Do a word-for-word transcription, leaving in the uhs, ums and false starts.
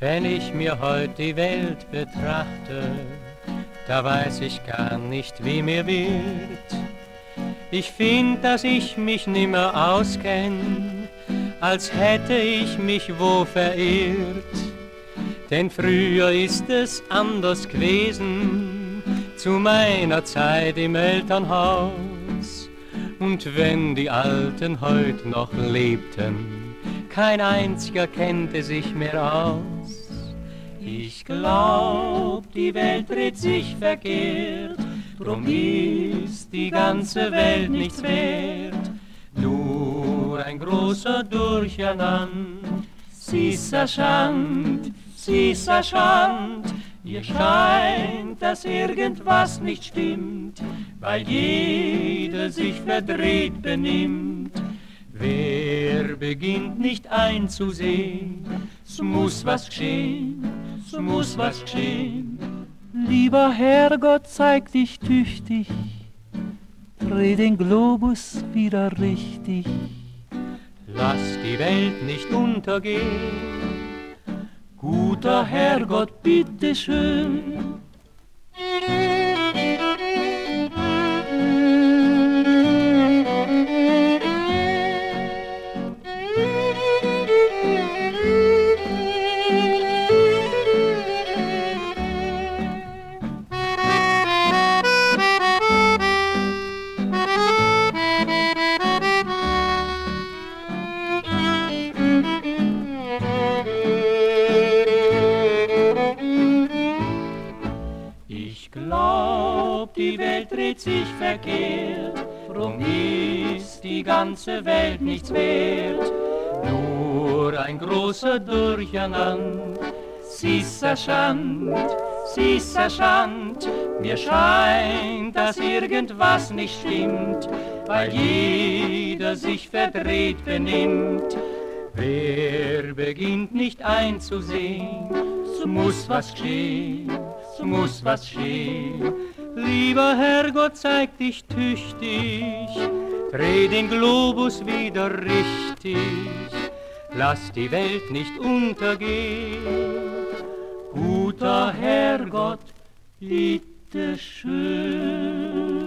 Wenn ich mir heut die Welt betrachte, da weiß ich gar nicht, wie mir wird. Ich find, dass ich mich nimmer auskenn, als hätte ich mich wo verirrt. Denn früher ist es anders gewesen, zu meiner Zeit im Elternhaus. Und wenn die Alten heut noch lebten, kein einziger kannte sich mehr aus. Ich glaub, die Welt dreht sich verkehrt, drum ist die ganze Welt nichts wert. Nur ein großer Durcheinander, süßer Schand, süßer Schand. Ihr scheint, dass irgendwas nicht stimmt, weil jeder sich verdreht benimmt. Wer beginnt nicht einzusehen, es muss was geschehen, es muss was geschehen. Lieber Herrgott, zeig dich tüchtig, dreh den Globus wieder richtig. Lass die Welt nicht untergehen, guter Herrgott, bitteschön. Ich glaub, die Welt dreht sich verkehrt, drum ist die ganze Welt nichts wert. Nur ein großer Durcheinander, süßer Schand, süßer Schand. Mir scheint, dass irgendwas nicht stimmt, weil jeder sich verdreht benimmt. Wer beginnt nicht einzusehen, es muss was geschehen, es muss was geschehen. Lieber Herrgott, zeig dich tüchtig, dreh den Globus wieder richtig. Lass die Welt nicht untergehen, guter Herrgott, bitteschön.